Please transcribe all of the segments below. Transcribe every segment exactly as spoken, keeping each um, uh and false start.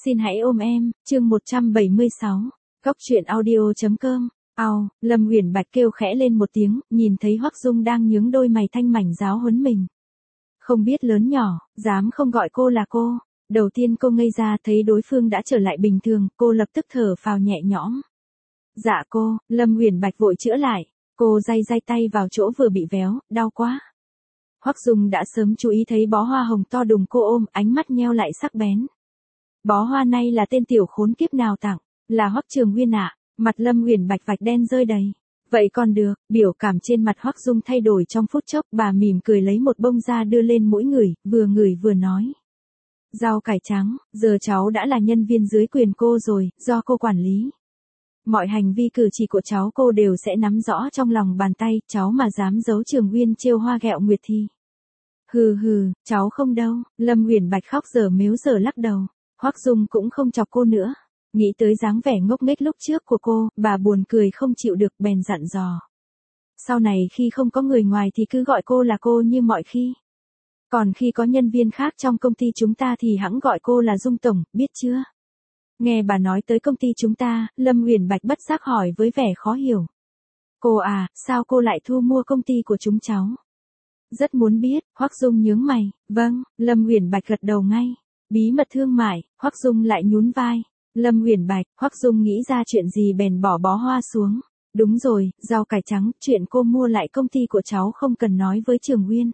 Xin hãy ôm em, chương một trăm bảy mươi sáu. Cóc truyện audio chấm com. Ao, Lâm Huyền Bạch kêu khẽ lên một tiếng, nhìn thấy Hoắc Dung đang nhướng đôi mày thanh mảnh giáo huấn mình. Không biết lớn nhỏ, dám không gọi cô là cô. Đầu tiên cô ngây ra thấy đối phương đã trở lại bình thường, cô lập tức thở phào nhẹ nhõm. Dạ cô, Lâm Huyền Bạch vội chữa lại. Cô day day tay vào chỗ vừa bị véo, đau quá. Hoắc Dung đã sớm chú ý thấy bó hoa hồng to đùng cô ôm, ánh mắt nheo lại sắc bén. Bó hoa này là tên tiểu khốn kiếp nào tặng? Là Hoắc Trường Nguyên ạ. Mặt Lâm Huyền Bạch vạch đen rơi đầy. Vậy còn được, biểu cảm trên mặt Hoắc Dung thay đổi trong phút chốc, bà mỉm cười lấy một bông ra đưa lên mũi người, vừa ngửi vừa nói. Rau cải trắng, giờ cháu đã là nhân viên dưới quyền cô rồi, do cô quản lý. Mọi hành vi cử chỉ của cháu cô đều sẽ nắm rõ trong lòng bàn tay, cháu mà dám giấu Trường Nguyên trêu hoa ghẹo nguyệt thì. Hừ hừ, cháu không đâu, Lâm Huyền Bạch khóc dở mếu dở lắc đầu. Hoắc Dung cũng không chọc cô nữa. Nghĩ tới dáng vẻ ngốc nghếch lúc trước của cô, bà buồn cười không chịu được bèn dặn dò. Sau này khi không có người ngoài thì cứ gọi cô là cô như mọi khi. Còn khi có nhân viên khác trong công ty chúng ta thì hẵng gọi cô là Dung Tổng, biết chưa? Nghe bà nói tới công ty chúng ta, Lâm Huyền Bạch bất giác hỏi với vẻ khó hiểu. Cô à, sao cô lại thu mua công ty của chúng cháu? Rất muốn biết, Hoắc Dung nhướng mày. Vâng, Lâm Huyền Bạch gật đầu ngay. Bí mật thương mại, Hoắc Dung lại nhún vai. Lâm Huyền Bạch, Hoắc Dung nghĩ ra chuyện gì bèn bỏ bó hoa xuống. Đúng rồi, rau cải trắng, chuyện cô mua lại công ty của cháu không cần nói với Trường Nguyên.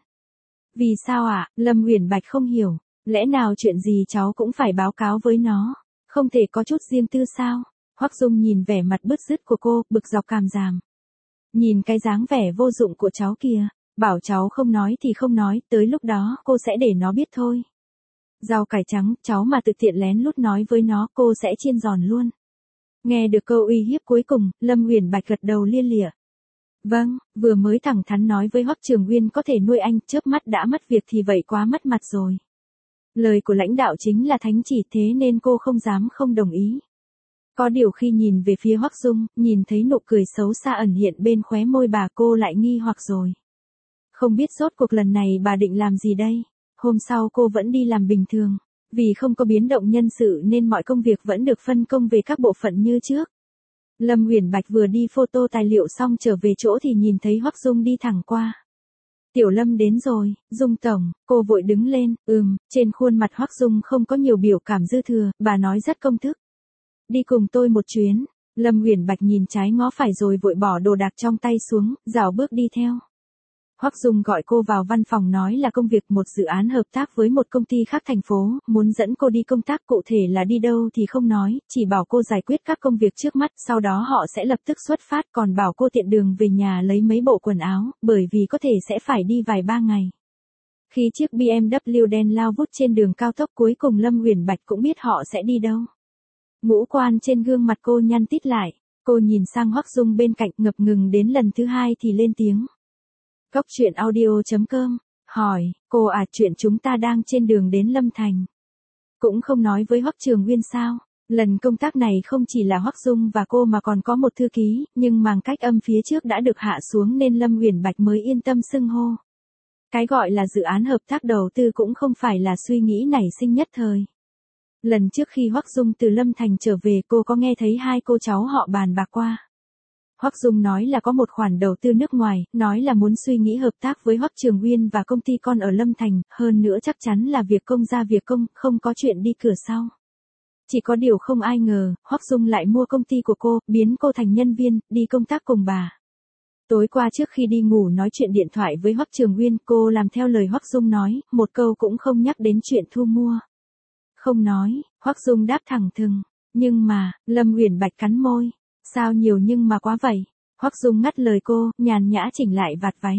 Vì sao ạ? À? Lâm Huyền Bạch không hiểu. Lẽ nào chuyện gì cháu cũng phải báo cáo với nó? Không thể có chút riêng tư sao? Hoắc Dung nhìn vẻ mặt bứt rứt của cô, bực dọc càm ràm. Nhìn cái dáng vẻ vô dụng của cháu kìa. Bảo cháu không nói thì không nói, tới lúc đó cô sẽ để nó biết thôi. Rau cải trắng, cháu mà tự tiện lén lút nói với nó, cô sẽ chiên giòn luôn. Nghe được câu uy hiếp cuối cùng, Lâm Huyền Bạch gật đầu lia lịa. Vâng, vừa mới thẳng thắn nói với Hoắc Trường Nguyên có thể nuôi anh, chớp mắt đã mất việc thì vậy quá mất mặt rồi. Lời của lãnh đạo chính là thánh chỉ, thế nên cô không dám không đồng ý. Có điều khi nhìn về phía Hoắc Dung, nhìn thấy nụ cười xấu xa ẩn hiện bên khóe môi bà, cô lại nghi hoặc rồi. Không biết rốt cuộc lần này bà định làm gì đây? Hôm sau cô vẫn đi làm bình thường. Vì không có biến động nhân sự nên mọi công việc vẫn được phân công về các bộ phận như trước. Lâm Huyền Bạch vừa đi photo tài liệu xong trở về chỗ thì nhìn thấy Hoắc Dung đi thẳng qua. Tiểu Lâm đến rồi, Dung Tổng, cô vội đứng lên, ừm, trên khuôn mặt Hoắc Dung không có nhiều biểu cảm dư thừa, bà nói rất công thức. Đi cùng tôi một chuyến. Lâm Huyền Bạch nhìn trái ngó phải rồi vội bỏ đồ đạc trong tay xuống, rảo bước đi theo. Hoắc Dung gọi cô vào văn phòng nói là công việc một dự án hợp tác với một công ty khác thành phố, muốn dẫn cô đi công tác, cụ thể là đi đâu thì không nói, chỉ bảo cô giải quyết các công việc trước mắt, sau đó họ sẽ lập tức xuất phát, còn bảo cô tiện đường về nhà lấy mấy bộ quần áo, bởi vì có thể sẽ phải đi vài ba ngày. Khi chiếc bê em vê đen lao vút trên đường cao tốc cuối cùng Lâm Huyền Bạch cũng biết họ sẽ đi đâu. Ngũ quan trên gương mặt cô nhăn tít lại, cô nhìn sang Hoắc Dung bên cạnh, ngập ngừng đến lần thứ hai thì lên tiếng. Cóc truyện audio chấm com, hỏi, cô à, chuyện chúng ta đang trên đường đến Lâm Thành. Cũng không nói với Hoắc Trường Nguyên sao? Lần công tác này không chỉ là Hoắc Dung và cô mà còn có một thư ký, nhưng màng cách âm phía trước đã được hạ xuống nên Lâm Huyền Bạch mới yên tâm xưng hô. Cái gọi là dự án hợp tác đầu tư cũng không phải là suy nghĩ nảy sinh nhất thời. Lần trước khi Hoắc Dung từ Lâm Thành trở về cô có nghe thấy hai cô cháu họ bàn bạc qua. Hoắc Dung nói là có một khoản đầu tư nước ngoài, nói là muốn suy nghĩ hợp tác với Hoắc Trường Nguyên và công ty con ở Lâm Thành, hơn nữa chắc chắn là việc công ra việc công, không có chuyện đi cửa sau. Chỉ có điều không ai ngờ, Hoắc Dung lại mua công ty của cô, biến cô thành nhân viên, đi công tác cùng bà. Tối qua trước khi đi ngủ nói chuyện điện thoại với Hoắc Trường Nguyên, cô làm theo lời Hoắc Dung nói, một câu cũng không nhắc đến chuyện thu mua. Không nói, Hoắc Dung đáp thẳng thừng, nhưng mà, Lâm Huyền Bạch cắn môi. Sao nhiều nhưng mà quá vậy? Hoắc Dung ngắt lời cô, nhàn nhã chỉnh lại vạt váy.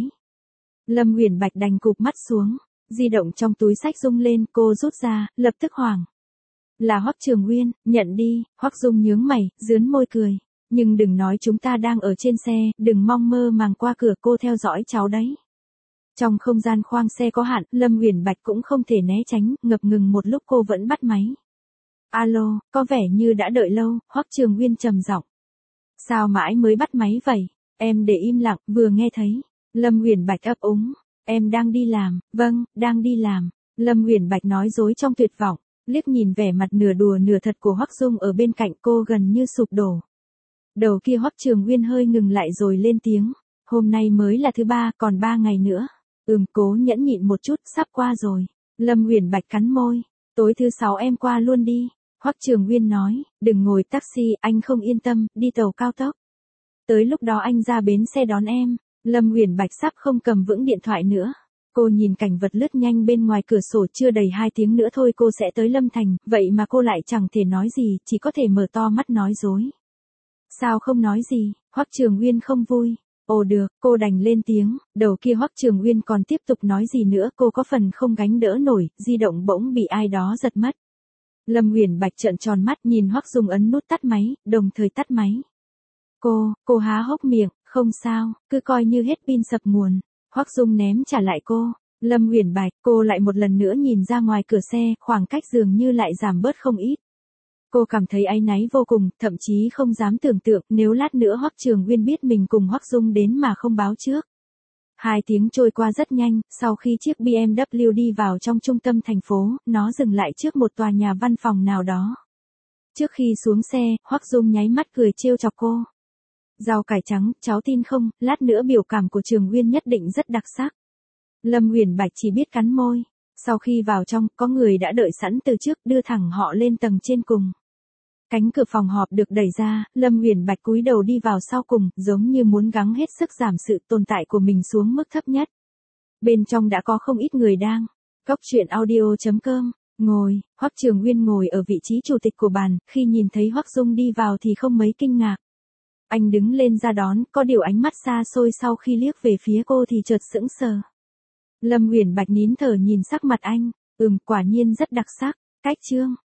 Lâm Huyền Bạch đành cụp mắt xuống, di động trong túi xách rung lên, cô rút ra, lập tức hoảng. Là Hoắc Trường Nguyên, nhận đi. Hoắc Dung nhướng mày, dướn môi cười. Nhưng đừng nói chúng ta đang ở trên xe, đừng mong mơ màng qua cửa, cô theo dõi cháu đấy. Trong không gian khoang xe có hạn, Lâm Huyền Bạch cũng không thể né tránh, ngập ngừng một lúc cô vẫn bắt máy. Alo, có vẻ như đã đợi lâu, Hoắc Trường Nguyên trầm giọng. Sao mãi mới bắt máy vậy? Em để im lặng, vừa nghe thấy. Lâm Huyền Bạch ấp úng. Em đang đi làm. Vâng, đang đi làm. Lâm Huyền Bạch nói dối trong tuyệt vọng. Liếc nhìn vẻ mặt nửa đùa nửa thật của Hoắc Dung ở bên cạnh cô gần như sụp đổ. Đầu kia Hoắc Trường Nguyên hơi ngừng lại rồi lên tiếng. Hôm nay mới là thứ ba, còn ba ngày nữa. Ừm, cố nhẫn nhịn một chút, sắp qua rồi. Lâm Uyển Bạch cắn môi. Tối thứ sáu em qua luôn đi. Hoắc Trường Nguyên nói, đừng ngồi taxi, anh không yên tâm, đi tàu cao tốc. Tới lúc đó anh ra bến xe đón em. Lâm Uyển Bạch sắp không cầm vững điện thoại nữa. Cô nhìn cảnh vật lướt nhanh bên ngoài cửa sổ, chưa đầy hai tiếng nữa thôi cô sẽ tới Lâm Thành, vậy mà cô lại chẳng thể nói gì, chỉ có thể mở to mắt nói dối. Sao không nói gì? Hoắc Trường Nguyên không vui. Ồ được, cô đành lên tiếng, đầu kia Hoắc Trường Nguyên còn tiếp tục nói gì nữa, cô có phần không gánh đỡ nổi, di động bỗng bị ai đó giật mất. Lâm Uyển Bạch trợn tròn mắt nhìn Hoắc Dung ấn nút tắt máy, đồng thời tắt máy. Cô, cô há hốc miệng, không sao, cứ coi như hết pin sập nguồn. Hoắc Dung ném trả lại cô. Lâm Uyển Bạch, cô lại một lần nữa nhìn ra ngoài cửa xe, khoảng cách dường như lại giảm bớt không ít. Cô cảm thấy áy náy vô cùng, thậm chí không dám tưởng tượng nếu lát nữa Hoắc Trường Nguyên biết mình cùng Hoắc Dung đến mà không báo trước. Hai tiếng trôi qua rất nhanh, sau khi chiếc bê em vê đi vào trong trung tâm thành phố, nó dừng lại trước một tòa nhà văn phòng nào đó. Trước khi xuống xe, Hoắc Dung nháy mắt cười trêu chọc cô. Rau cải trắng, cháu tin không, lát nữa biểu cảm của Trường Nguyên nhất định rất đặc sắc. Lâm Uyển Bạch chỉ biết cắn môi. Sau khi vào trong, có người đã đợi sẵn từ trước, đưa thẳng họ lên tầng trên cùng. Cánh cửa phòng họp được đẩy ra, Lâm Uyển Bạch cúi đầu đi vào sau cùng, giống như muốn gắng hết sức giảm sự tồn tại của mình xuống mức thấp nhất. Bên trong đã có không ít người đang. Cốc truyện audio chấm com, ngồi, Hoắc Trường Nguyên ngồi ở vị trí chủ tịch của bàn, khi nhìn thấy Hoắc Dung đi vào thì không mấy kinh ngạc. Anh đứng lên ra đón, có điều ánh mắt xa xôi sau khi liếc về phía cô thì chợt sững sờ. Lâm Uyển Bạch nín thở nhìn sắc mặt anh, ừm, quả nhiên rất đặc sắc, cách chương.